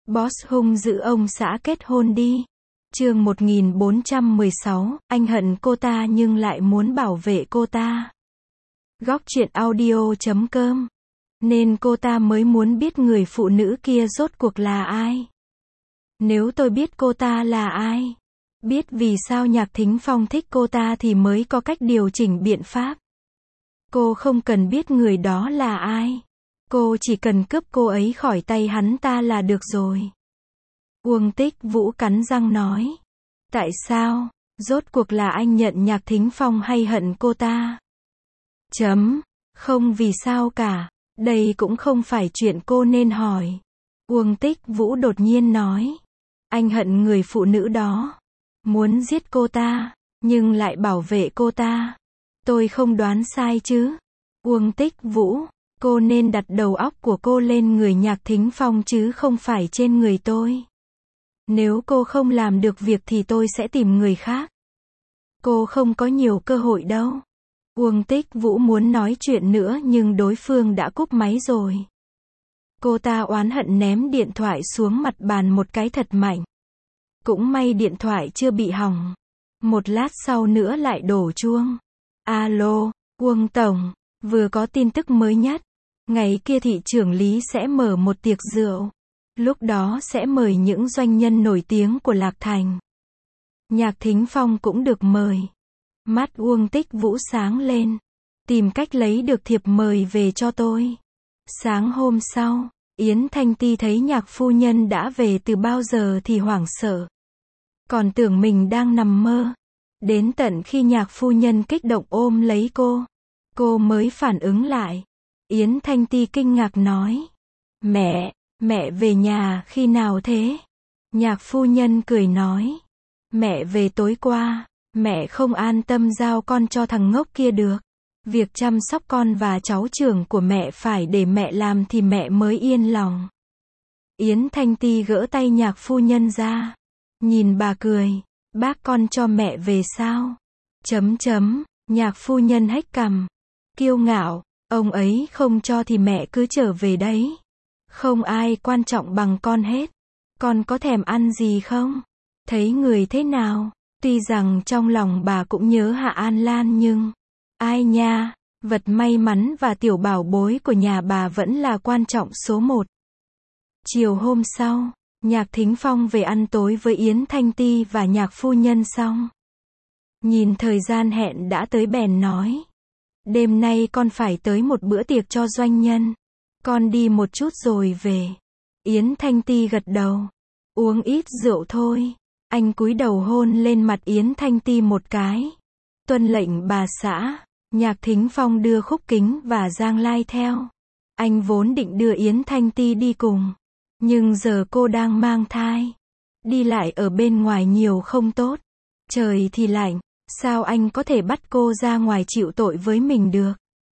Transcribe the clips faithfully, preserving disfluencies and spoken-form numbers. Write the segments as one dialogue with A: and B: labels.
A: Boss hung dữ ông xã kết hôn đi. Chương một nghìn bốn trăm mười sáu, anh hận cô ta nhưng lại muốn bảo vệ cô ta. Góc truyện audio chấm com. Nên cô ta mới muốn biết người phụ nữ kia rốt cuộc là ai. Nếu tôi biết cô ta là ai, biết vì sao Nhạc Thính Phong thích cô ta thì mới có cách điều chỉnh biện pháp. Cô không cần biết người đó là ai. Cô chỉ cần cướp cô ấy khỏi tay hắn ta là được rồi. Uông Tích Vũ cắn răng nói. Tại sao? Rốt cuộc là anh nhận Nhạc Thính Phong hay hận cô ta? Chấm. Không vì sao cả. Đây cũng không phải chuyện cô nên hỏi. Uông Tích Vũ đột nhiên nói. Anh hận người phụ nữ đó. Muốn giết cô ta, nhưng lại bảo vệ cô ta. Tôi không đoán sai chứ? Uông Tích Vũ, cô nên đặt đầu óc của cô lên người Nhạc Thính Phong chứ không phải trên người tôi. Nếu cô không làm được việc thì tôi sẽ tìm người khác. Cô không có nhiều cơ hội đâu. Uông Tích Vũ muốn nói chuyện nữa nhưng đối phương đã cúp máy rồi. Cô ta oán hận ném điện thoại xuống mặt bàn một cái thật mạnh. Cũng may điện thoại chưa bị hỏng. Một lát sau nữa lại đổ chuông. Alo, Uông Tổng, vừa có tin tức mới nhất. Ngày kia thị trưởng Lý sẽ mở một tiệc rượu. Lúc đó sẽ mời những doanh nhân nổi tiếng của Lạc Thành. Nhạc Thính Phong cũng được mời. Mắt Uông Tích Vũ sáng lên. Tìm cách lấy được thiệp mời về cho tôi. Sáng hôm sau, Yến Thanh Ti thấy Nhạc phu nhân đã về từ bao giờ thì hoảng sợ. Còn tưởng mình đang nằm mơ. Đến tận khi Nhạc phu nhân kích động ôm lấy cô, cô mới phản ứng lại. Yến Thanh Ti kinh ngạc nói. Mẹ, mẹ về nhà khi nào thế? Nhạc phu nhân cười nói. Mẹ về tối qua, mẹ không an tâm giao con cho thằng ngốc kia được. Việc chăm sóc con và cháu trưởng của mẹ phải để mẹ làm thì mẹ mới yên lòng. Yến Thanh Ti gỡ tay Nhạc phu nhân ra. Nhìn bà cười. Bác con cho mẹ về sao? Chấm chấm, Nhạc phu nhân hếch cằm. Kiêu ngạo, ông ấy không cho thì mẹ cứ trở về đấy. Không ai quan trọng bằng con hết. Con có thèm ăn gì không? Thấy người thế nào? Tuy rằng trong lòng bà cũng nhớ Hạ An Lan nhưng... Ai nha, vật may mắn và tiểu bảo bối của nhà bà vẫn là quan trọng số một. Chiều hôm sau, Nhạc Thính Phong về ăn tối với Yến Thanh Ti và Nhạc phu nhân xong. Nhìn thời gian hẹn đã tới bèn nói. Đêm nay con phải tới một bữa tiệc cho doanh nhân. Con đi một chút rồi về. Yến Thanh Ti gật đầu. Uống ít rượu thôi. Anh cúi đầu hôn lên mặt Yến Thanh Ti một cái. Tuân lệnh bà xã. Nhạc Thính Phong đưa Khúc Kính và Giang Lai theo. Anh vốn định đưa Yến Thanh Ti đi cùng. Nhưng giờ cô đang mang thai. Đi lại ở bên ngoài nhiều không tốt. Trời thì lạnh. Sao anh có thể bắt cô ra ngoài chịu tội với mình được?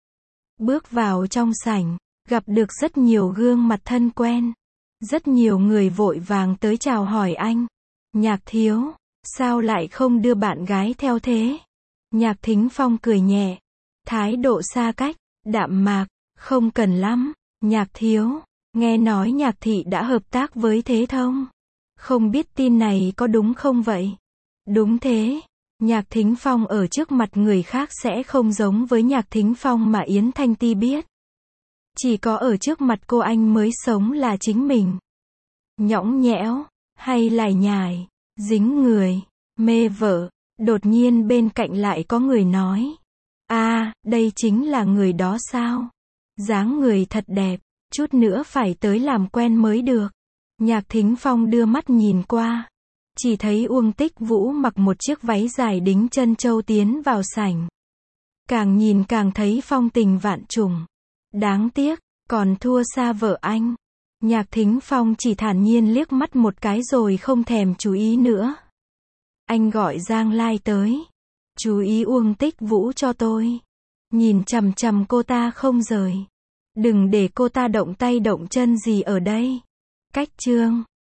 A: Bước vào trong sảnh. Gặp được rất nhiều gương mặt thân quen. Rất nhiều người vội vàng tới chào hỏi anh. Nhạc thiếu, sao lại không đưa bạn gái theo thế? Nhạc Thính Phong cười nhẹ. Thái độ xa cách, đạm mạc, không cần lắm. Nhạc thiếu, nghe nói Nhạc thị đã hợp tác với Thế Thông. Không biết tin này có đúng không vậy? Đúng thế. Nhạc Thính Phong ở trước mặt người khác sẽ không giống với Nhạc Thính Phong mà Yến Thanh Ti biết. Chỉ có ở trước mặt cô anh mới sống là chính mình. Nhõng nhẽo, hay lải nhải, dính người, mê vợ. Đột nhiên bên cạnh lại có người nói. À, đây chính là người đó sao? Dáng người thật đẹp, chút nữa phải tới làm quen mới được. Nhạc Thính Phong đưa mắt nhìn qua. Chỉ thấy Uông Tích Vũ mặc một chiếc váy dài đính chân châu tiến vào sảnh. Càng nhìn càng thấy phong tình vạn trùng. Đáng tiếc, còn thua xa vợ anh. Nhạc Thính Phong chỉ thản nhiên liếc mắt một cái rồi không thèm chú ý nữa. Anh gọi Giang Lai tới. Chú ý Uông Tích Vũ cho tôi. Nhìn chằm chằm cô ta không rời. Đừng để cô ta động tay động chân gì ở đây. Cách chương